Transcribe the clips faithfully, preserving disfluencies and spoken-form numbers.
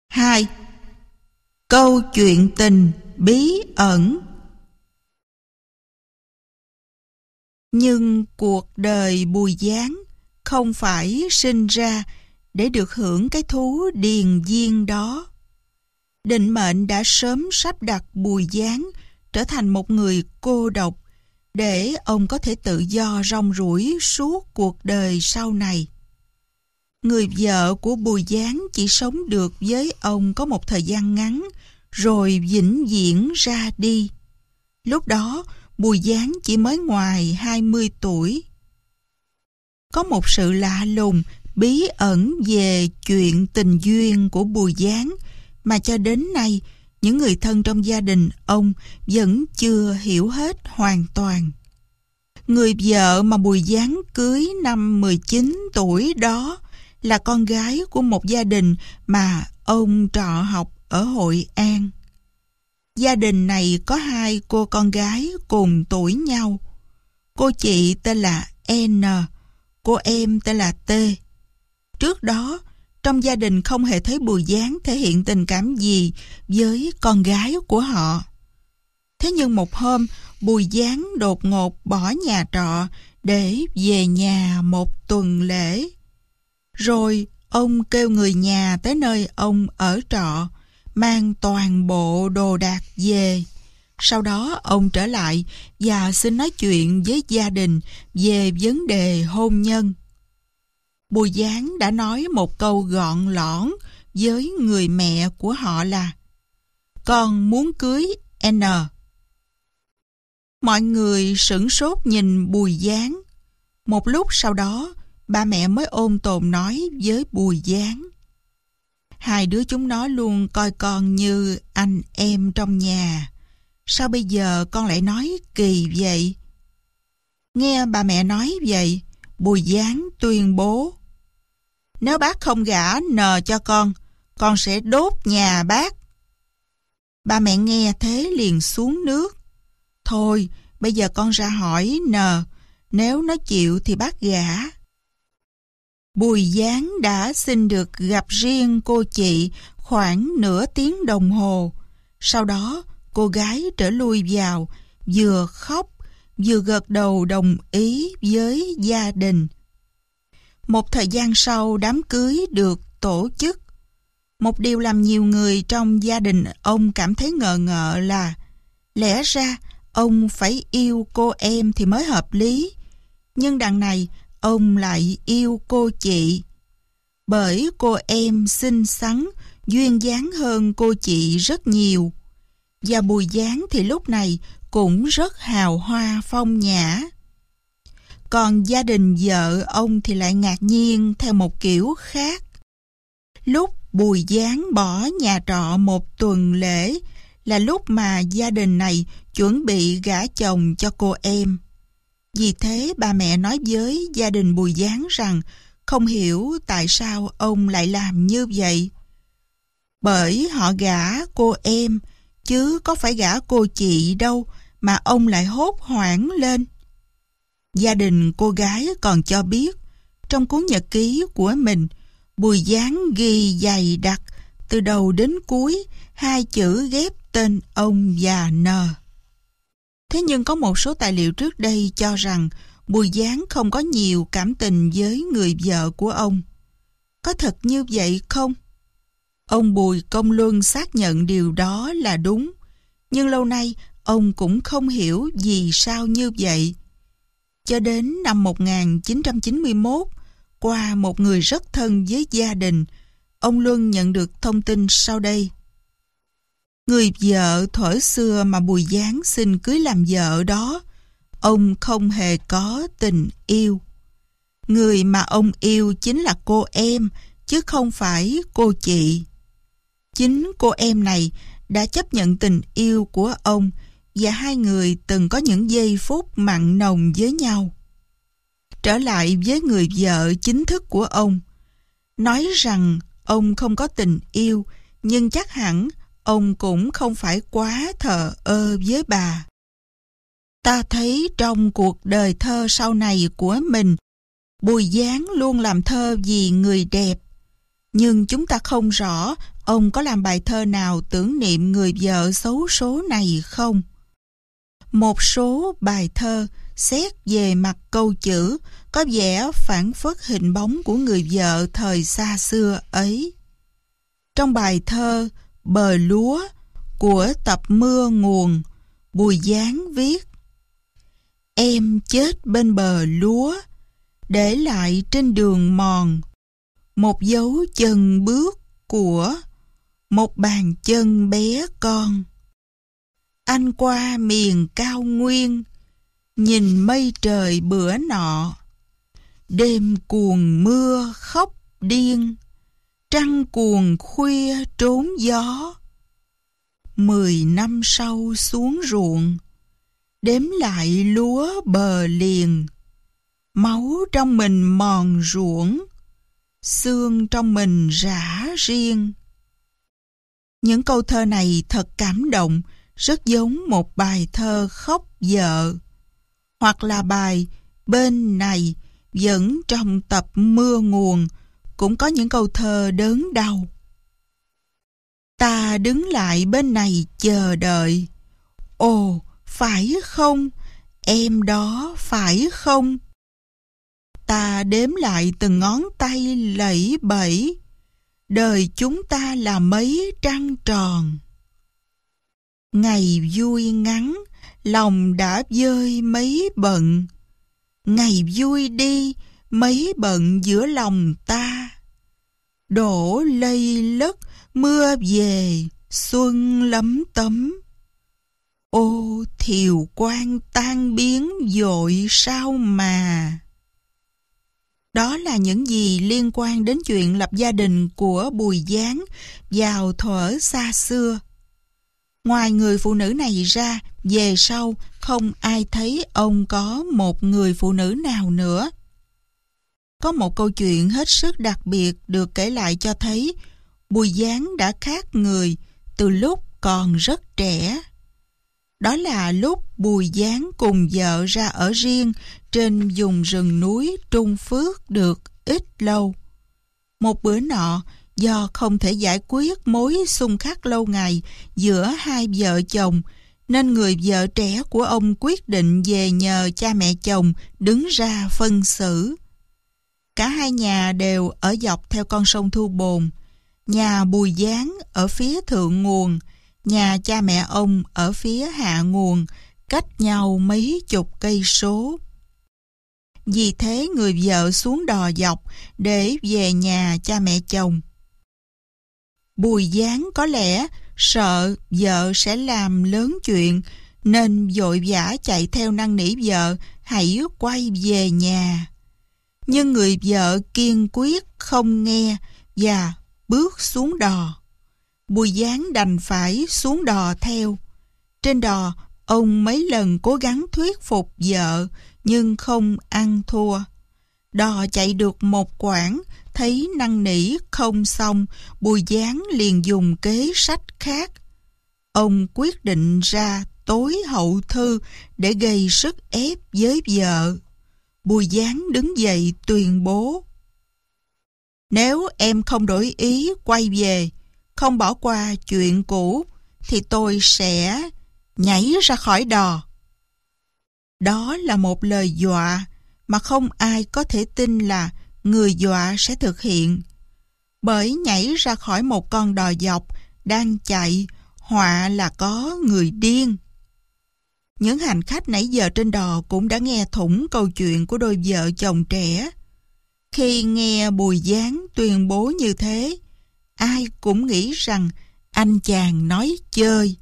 hai. Câu chuyện tình bí ẩn. Nhưng cuộc đời Bùi Giáng không phải sinh ra để được hưởng cái thú điền viên đó. Định mệnh đã sớm sắp đặt Bùi Giáng trở thành một người cô độc để ông có thể tự do rong ruổi suốt cuộc đời sau này. Người vợ của Bùi Giáng chỉ sống được với ông có một thời gian ngắn rồi vĩnh viễn ra đi. Lúc đó Bùi Giáng chỉ mới ngoài hai mươi tuổi. Có một sự lạ lùng, bí ẩn về chuyện tình duyên của Bùi Giáng mà cho đến nay những người thân trong gia đình ông vẫn chưa hiểu hết hoàn toàn. Người vợ mà Bùi Giáng cưới năm mười chín tuổi đó là con gái của một gia đình mà ông trọ học ở Hội An. Gia đình này có hai cô con gái cùng tuổi nhau. Cô chị tên là N, cô em tên là T. Trước đó, trong gia đình không hề thấy Bùi Giáng thể hiện tình cảm gì với con gái của họ. Thế nhưng một hôm, Bùi Giáng đột ngột bỏ nhà trọ để về nhà một tuần lễ. Rồi ông kêu người nhà tới nơi ông ở trọ, mang toàn bộ đồ đạc về. Sau đó ông trở lại và xin nói chuyện với gia đình về vấn đề hôn nhân. Bùi Giáng đã nói một câu gọn lõn với người mẹ của họ là: "Con muốn cưới N." Mọi người sửng sốt nhìn Bùi Giáng. Một lúc sau đó, ba mẹ mới ôn tồn nói với Bùi Giáng: "Hai đứa chúng nó luôn coi con như anh em trong nhà. Sao bây giờ con lại nói kỳ vậy?" Nghe bà mẹ nói vậy, Bùi Giáng tuyên bố: "Nếu bác không gả N cho con, con sẽ đốt nhà bác." Ba mẹ nghe thế liền xuống nước. "Thôi, bây giờ con ra hỏi N, nếu nó chịu thì bác gả." Bùi Giáng đã xin được gặp riêng cô chị khoảng nửa tiếng đồng hồ. Sau đó, cô gái trở lui vào, vừa khóc, vừa gật đầu đồng ý với gia đình. Một thời gian sau, đám cưới được tổ chức. Một điều làm nhiều người trong gia đình ông cảm thấy ngờ ngợ là lẽ ra ông phải yêu cô em thì mới hợp lý. Nhưng đằng này, ông lại yêu cô chị. Bởi cô em xinh xắn, duyên dáng hơn cô chị rất nhiều. Và Bùi Giáng thì lúc này cũng rất hào hoa phong nhã. Còn gia đình vợ ông thì lại ngạc nhiên theo một kiểu khác. Lúc Bùi Giáng bỏ nhà trọ một tuần lễ là lúc mà gia đình này chuẩn bị gả chồng cho cô em. Vì thế bà mẹ nói với gia đình Bùi Giáng rằng không hiểu tại sao ông lại làm như vậy. Bởi họ gả cô em, chứ có phải gả cô chị đâu mà ông lại hốt hoảng lên. Gia đình cô gái còn cho biết, trong cuốn nhật ký của mình, Bùi Giáng ghi dày đặc từ đầu đến cuối hai chữ ghép tên ông và N. Thế nhưng có một số tài liệu trước đây cho rằng Bùi Giáng không có nhiều cảm tình với người vợ của ông. Có thật như vậy không? Ông Bùi Công Luân xác nhận điều đó là đúng, nhưng lâu nay ông cũng không hiểu vì sao như vậy. Cho đến năm một nghìn chín trăm chín mươi mốt, qua một người rất thân với gia đình, ông Luân nhận được thông tin sau đây. Người vợ thuở xưa mà Bùi Giáng xin cưới làm vợ đó, ông không hề có tình yêu. Người mà ông yêu chính là cô em, chứ không phải cô chị. Chính cô em này đã chấp nhận tình yêu của ông và hai người từng có những giây phút mặn nồng với nhau. Trở lại với người vợ chính thức của ông, nói rằng ông không có tình yêu, nhưng chắc hẳn ông cũng không phải quá thờ ơ với bà. Ta thấy trong cuộc đời thơ sau này của mình, Bùi Giáng luôn làm thơ vì người đẹp. Nhưng chúng ta không rõ ông có làm bài thơ nào tưởng niệm người vợ xấu số này không? Một số bài thơ xét về mặt câu chữ có vẻ phảng phất hình bóng của người vợ thời xa xưa ấy. Trong bài thơ Bờ Lúa của tập Mưa Nguồn, Bùi Giáng viết: Em chết bên bờ lúa, để lại trên đường mòn một dấu chân bước của một bàn chân bé con. Anh qua miền cao nguyên, nhìn mây trời bữa nọ, đêm cuồng mưa khóc điên, trăng cuồng khuya trốn gió. Mười năm sau xuống ruộng, đếm lại lúa bờ liền, máu trong mình mòn ruộng, xương trong mình rã riêng. Những câu thơ này thật cảm động, rất giống một bài thơ khóc vợ, hoặc là bài Bên này vẫn trong tập Mưa Nguồn cũng có những câu thơ đớn đau. Ta đứng lại bên này chờ đợi, ồ phải không, em đó phải không? Ta đếm lại từng ngón tay lẫy bẫy, đời chúng ta là mấy trăng tròn. Ngày vui ngắn, lòng đã vơi mấy bận, ngày vui đi, mấy bận giữa lòng ta. Đổ lây lất, mưa về, xuân lấm tấm. Ô thiều quang tan biến vội sao mà. Đó là những gì liên quan đến chuyện lập gia đình của Bùi Giáng vào thuở xa xưa. Ngoài người phụ nữ này ra, về sau không ai thấy ông có một người phụ nữ nào nữa. Có một câu chuyện hết sức đặc biệt được kể lại cho thấy Bùi Giáng đã khác người từ lúc còn rất trẻ. Đó là lúc Bùi Giáng cùng vợ ra ở riêng trên vùng rừng núi Trung Phước được ít lâu. Một bữa nọ, do không thể giải quyết mối xung khắc lâu ngày giữa hai vợ chồng, nên người vợ trẻ của ông quyết định về nhờ cha mẹ chồng đứng ra phân xử. Cả hai nhà đều ở dọc theo con sông Thu Bồn. Nhà Bùi Giáng ở phía thượng nguồn, nhà cha mẹ ông ở phía hạ nguồn, cách nhau mấy chục cây số. Vì thế người vợ xuống đò dọc để về nhà cha mẹ chồng. Bùi Giáng có lẽ sợ vợ sẽ làm lớn chuyện, nên vội vã chạy theo năn nỉ vợ hãy quay về nhà. Nhưng người vợ kiên quyết không nghe và bước xuống đò. Bùi Giáng đành phải xuống đò theo. Trên đò, ông mấy lần cố gắng thuyết phục vợ, nhưng không ăn thua. Đò chạy được một quãng, thấy năn nỉ không xong, Bùi Giáng liền dùng kế sách khác. Ông quyết định ra tối hậu thư để gây sức ép với vợ. Bùi Giáng đứng dậy tuyên bố: Nếu em không đổi ý quay về, không bỏ qua chuyện cũ, thì tôi sẽ nhảy ra khỏi đò. Đó là một lời dọa mà không ai có thể tin là người dọa sẽ thực hiện. Bởi nhảy ra khỏi một con đò dọc đang chạy, họa là có người điên. Những hành khách nãy giờ trên đò cũng đã nghe thủng câu chuyện của đôi vợ chồng trẻ. Khi nghe Bùi Giáng tuyên bố như thế, ai cũng nghĩ rằng anh chàng nói chơi.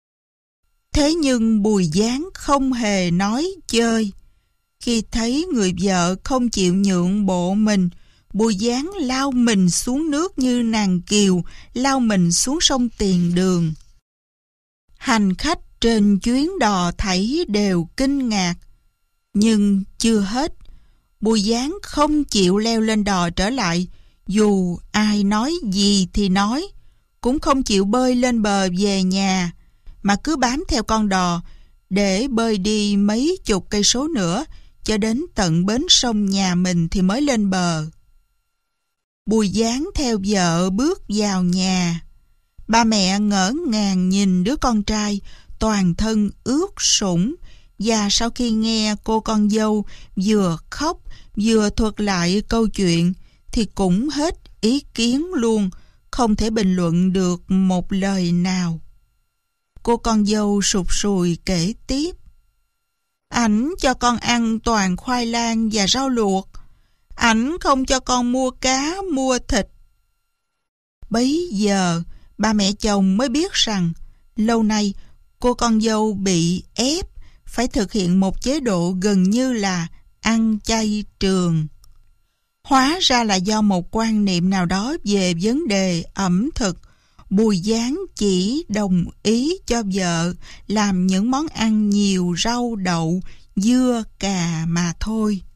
Thế nhưng Bùi Giáng không hề nói chơi. Khi thấy người vợ không chịu nhượng bộ mình, Bùi Giáng lao mình xuống nước như nàng kiều lao mình xuống sông Tiền Đường. Hành khách trên chuyến đò thảy đều kinh ngạc. Nhưng chưa hết, Bùi Giáng không chịu leo lên đò trở lại, dù ai nói gì thì nói, cũng không chịu bơi lên bờ về nhà, mà cứ bám theo con đò để bơi đi mấy chục cây số nữa, cho đến tận bến sông nhà mình thì mới lên bờ. Bùi Giáng theo vợ bước vào nhà. Ba mẹ ngỡ ngàng nhìn đứa con trai, toàn thân ướt sũng, và sau khi nghe cô con dâu vừa khóc vừa thuật lại câu chuyện thì cũng hết ý kiến luôn, không thể bình luận được một lời nào. Cô con dâu sụt sùi kể tiếp: Ảnh cho con ăn toàn khoai lang và rau luộc. Ảnh không cho con mua cá, mua thịt. Bấy giờ, ba mẹ chồng mới biết rằng lâu nay cô con dâu bị ép phải thực hiện một chế độ gần như là ăn chay trường. Hóa ra là do một quan niệm nào đó về vấn đề ẩm thực, Bùi Giáng chỉ đồng ý cho vợ làm những món ăn nhiều rau đậu, dưa, cà mà thôi.